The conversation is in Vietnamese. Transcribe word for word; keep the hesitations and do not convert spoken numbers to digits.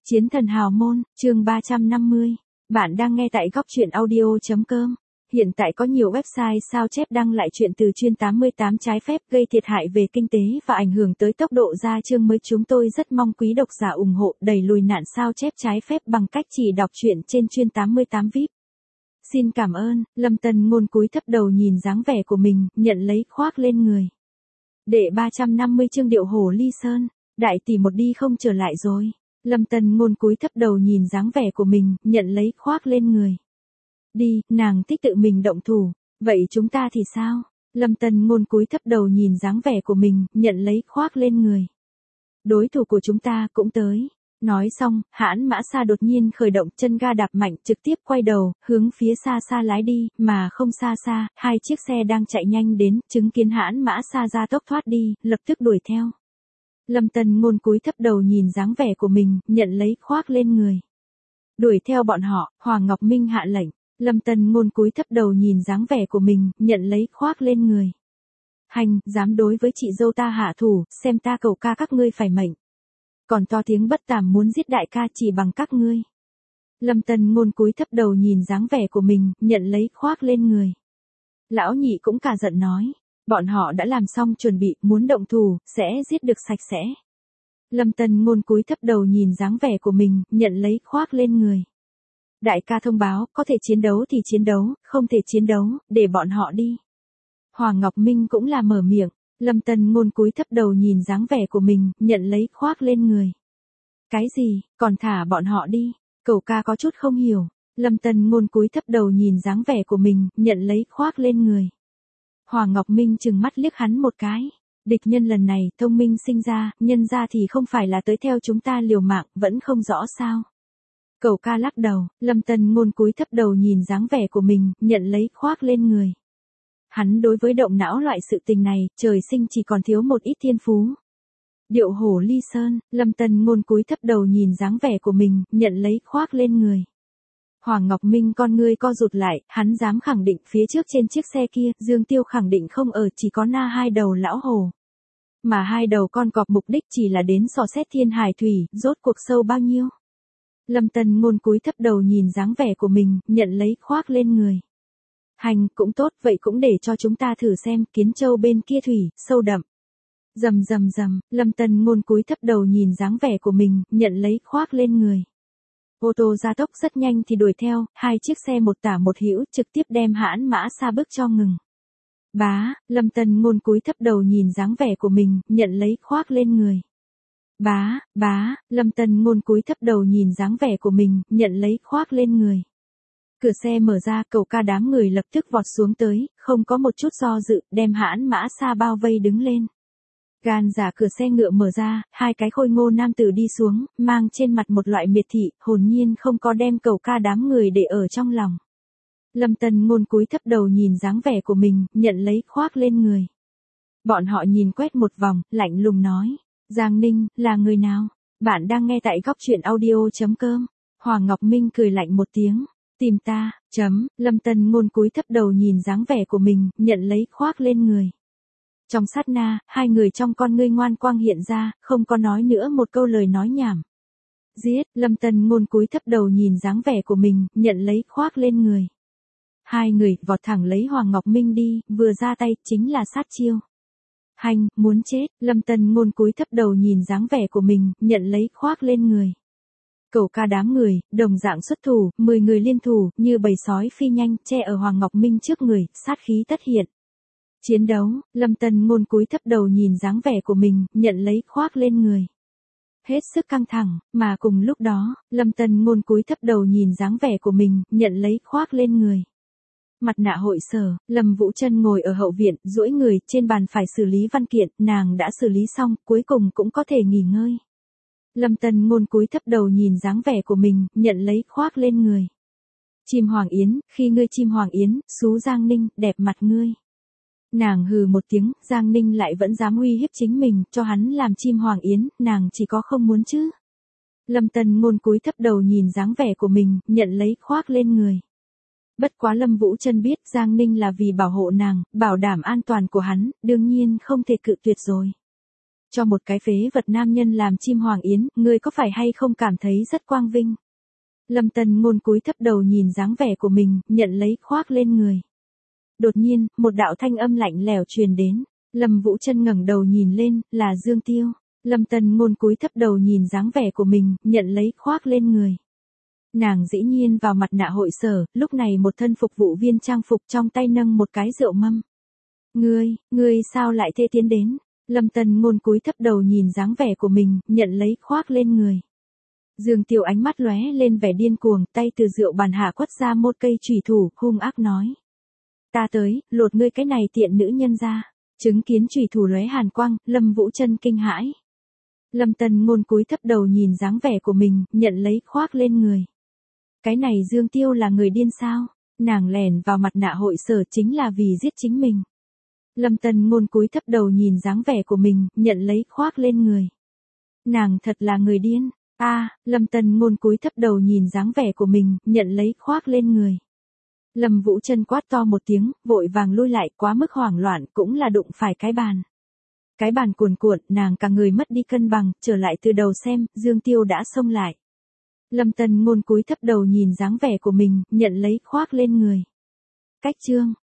Chiến thần hào môn, chương ba trăm năm mươi. Bạn đang nghe tại góc truyện audio.com. Hiện tại có nhiều website sao chép đăng lại chuyện từ chuyên tám mươi tám trái phép gây thiệt hại về kinh tế và ảnh hưởng tới tốc độ ra chương mới. Chúng tôi rất mong quý độc giả ủng hộ đẩy lùi nạn sao chép trái phép bằng cách chỉ đọc truyện trên chuyên tám mươi tám vi ai pi. Xin cảm ơn. Lâm Tần Ngôn cúi thấp đầu nhìn dáng vẻ của mình, nhận lấy khoác lên người. Đệ ba trăm năm mươi chương điệu hổ ly sơn. Đại tỷ một đi không trở lại rồi. Lâm Tần Ngôn cúi thấp đầu nhìn dáng vẻ của mình, nhận lấy khoác lên người. Đi, nàng thích tự mình động thủ, vậy chúng ta thì sao? Lâm Tần Ngôn cúi thấp đầu nhìn dáng vẻ của mình, nhận lấy khoác lên người. Đối thủ của chúng ta cũng tới. Nói xong, hãn mã xa đột nhiên khởi động, chân ga đạp mạnh, trực tiếp quay đầu, hướng phía xa xa lái đi, mà không xa xa, hai chiếc xe đang chạy nhanh đến, chứng kiến hãn mã xa ra tốc thoát đi, lập tức đuổi theo. Lâm Tần Ngôn cúi thấp đầu nhìn dáng vẻ của mình, nhận lấy khoác lên người. Đuổi theo bọn họ, Hoàng Ngọc Minh hạ lệnh. Lâm Tần Ngôn cúi thấp đầu nhìn dáng vẻ của mình, nhận lấy khoác lên người. Hành, dám đối với chị dâu ta hạ thủ, xem ta cầu ca các ngươi phải mệnh. Còn to tiếng bất tàm muốn giết đại ca chỉ bằng các ngươi. Lâm Tần Ngôn cúi thấp đầu nhìn dáng vẻ của mình, nhận lấy khoác lên người. Lão nhị cũng cả giận nói. Bọn họ đã làm xong chuẩn bị, muốn động thủ, sẽ giết được sạch sẽ. Lâm Tần Ngôn cúi thấp đầu nhìn dáng vẻ của mình, nhận lấy khoác lên người. Đại ca thông báo, có thể chiến đấu thì chiến đấu, không thể chiến đấu, để bọn họ đi. Hoàng Ngọc Minh cũng là mở miệng. Lâm Tần Ngôn cúi thấp đầu nhìn dáng vẻ của mình, nhận lấy khoác lên người. Cái gì, còn thả bọn họ đi? Cậu ca có chút không hiểu. Lâm Tần Ngôn cúi thấp đầu nhìn dáng vẻ của mình, nhận lấy khoác lên người. Hoàng Ngọc Minh trừng mắt liếc hắn một cái. Địch nhân lần này thông minh sinh ra, nhân ra thì không phải là tới theo chúng ta liều mạng, vẫn không rõ sao. Cậu ca lắc đầu, Lâm Tần Ngôn cúi thấp đầu nhìn dáng vẻ của mình, nhận lấy khoác lên người. Hắn đối với động não loại sự tình này, trời sinh chỉ còn thiếu một ít thiên phú. Điệu hổ ly sơn, Lâm Tần Ngôn cúi thấp đầu nhìn dáng vẻ của mình, nhận lấy khoác lên người. Hoàng Ngọc Minh con ngươi co rụt lại, hắn dám khẳng định phía trước trên chiếc xe kia, Dương Tiêu khẳng định không ở, chỉ có na hai đầu lão hổ. Mà hai đầu con cọp mục đích chỉ là đến dò xét thiên hải thủy, rốt cuộc sâu bao nhiêu. Lâm Tần Ngôn cúi thấp đầu nhìn dáng vẻ của mình, nhận lấy khoác lên người. Hành, cũng tốt, vậy cũng để cho chúng ta thử xem, Kiến Châu bên kia thủy, sâu đậm. Rầm rầm rầm, Lâm Tần Ngôn cúi thấp đầu nhìn dáng vẻ của mình, nhận lấy khoác lên người. Ô tô gia tốc rất nhanh thì đuổi theo, hai chiếc xe một tả một hữu trực tiếp đem hãn mã xa bước cho ngừng. Bá, Lâm Tần Ngôn cúi thấp đầu nhìn dáng vẻ của mình, nhận lấy khoác lên người. Bá, bá, Lâm Tần Ngôn cúi thấp đầu nhìn dáng vẻ của mình, nhận lấy khoác lên người. Cửa xe mở ra, cậu ca đám người lập tức vọt xuống tới, không có một chút do dự, đem hãn mã xa bao vây đứng lên. Gan giả cửa xe ngựa mở ra, hai cái khôi ngô nam tử đi xuống, mang trên mặt một loại miệt thị, hồn nhiên không có đem cậu ca đám người để ở trong lòng. Lâm Tần Ngôn cúi thấp đầu nhìn dáng vẻ của mình, nhận lấy khoác lên người. Bọn họ nhìn quét một vòng, lạnh lùng nói. Giang Ninh, là người nào? Bạn đang nghe tại góc truyện audio.com. Hoàng Ngọc Minh cười lạnh một tiếng. Tìm ta, chấm, Lâm Tần Ngôn cúi thấp đầu nhìn dáng vẻ của mình, nhận lấy khoác lên người. Trong sát na, hai người trong con ngươi ngoan quang hiện ra, không có nói nữa một câu lời nói nhảm. Giết, Lâm Tần Ngôn cúi thấp đầu nhìn dáng vẻ của mình, nhận lấy khoác lên người. Hai người vọt thẳng lấy Hoàng Ngọc Minh đi, vừa ra tay, chính là sát chiêu. Hành, muốn chết, Lâm Tần Ngôn cúi thấp đầu nhìn dáng vẻ của mình, nhận lấy khoác lên người. Cậu ca đám người, đồng dạng xuất thủ, mười người liên thủ, như bầy sói phi nhanh, che ở Hoàng Ngọc Minh trước người, sát khí tất hiện. Chiến đấu, Lâm Tần Ngôn cúi thấp đầu nhìn dáng vẻ của mình, nhận lấy khoác lên người. Hết sức căng thẳng, mà cùng lúc đó, Lâm Tần Ngôn cúi thấp đầu nhìn dáng vẻ của mình, nhận lấy khoác lên người. Mặt nạ hội sở, Lâm Vũ Trân ngồi ở hậu viện, duỗi người, trên bàn phải xử lý văn kiện, nàng đã xử lý xong, cuối cùng cũng có thể nghỉ ngơi. Lâm Tần Ngôn cúi thấp đầu nhìn dáng vẻ của mình, nhận lấy khoác lên người. Chim Hoàng Yến, khi ngươi chim Hoàng Yến, xú Giang Ninh, đẹp mặt ngươi. Nàng hừ một tiếng, Giang Ninh lại vẫn dám uy hiếp chính mình, cho hắn làm chim Hoàng Yến, nàng chỉ có không muốn chứ. Lâm Tần Ngôn cúi thấp đầu nhìn dáng vẻ của mình, nhận lấy khoác lên người. Bất quá Lâm Vũ Trân biết Giang Ninh là vì bảo hộ nàng, bảo đảm an toàn của hắn, đương nhiên không thể cự tuyệt rồi. Cho một cái phế vật nam nhân làm chim hoàng yến, ngươi có phải hay không cảm thấy rất quang vinh? Lâm Tần Ngôn cúi thấp đầu nhìn dáng vẻ của mình, nhận lấy khoác lên người. Đột nhiên, một đạo thanh âm lạnh lẽo truyền đến. Lâm Vũ Trân ngẩng đầu nhìn lên, là Dương Tiêu. Lâm Tần Ngôn cúi thấp đầu nhìn dáng vẻ của mình, nhận lấy khoác lên người. Nàng dĩ nhiên vào mặt nạ hội sở, lúc này một thân phục vụ viên trang phục trong tay nâng một cái rượu mâm. Ngươi, ngươi sao lại thê tiến đến? Lâm Tần Ngôn cúi thấp đầu nhìn dáng vẻ của mình, nhận lấy khoác lên người. Dương Tiêu ánh mắt lóe lên vẻ điên cuồng, tay từ rượu bàn hạ quất ra một cây chủy thủ, hung ác nói. Ta tới, lột ngươi cái này tiện nữ nhân ra. Chứng kiến chủy thủ lóe hàn quang, Lâm Vũ Trân kinh hãi. Lâm Tần Ngôn cúi thấp đầu nhìn dáng vẻ của mình, nhận lấy khoác lên người. Cái này Dương Tiêu là người điên sao? Nàng lèn vào mặt nạ hội sở chính là vì giết chính mình. Lâm Tần Ngôn cúi thấp đầu nhìn dáng vẻ của mình, nhận lấy khoác lên người. Nàng thật là người điên. A, à, Lâm Tần Ngôn cúi thấp đầu nhìn dáng vẻ của mình, nhận lấy khoác lên người. Lâm Vũ Trân quát to một tiếng, vội vàng lui lại, quá mức hoảng loạn, cũng là đụng phải cái bàn. Cái bàn cuồn cuộn, nàng cả người mất đi cân bằng, trở lại từ đầu xem, Dương Tiêu đã xông lại. Lâm Tần Ngôn cúi thấp đầu nhìn dáng vẻ của mình, nhận lấy khoác lên người. Cách chương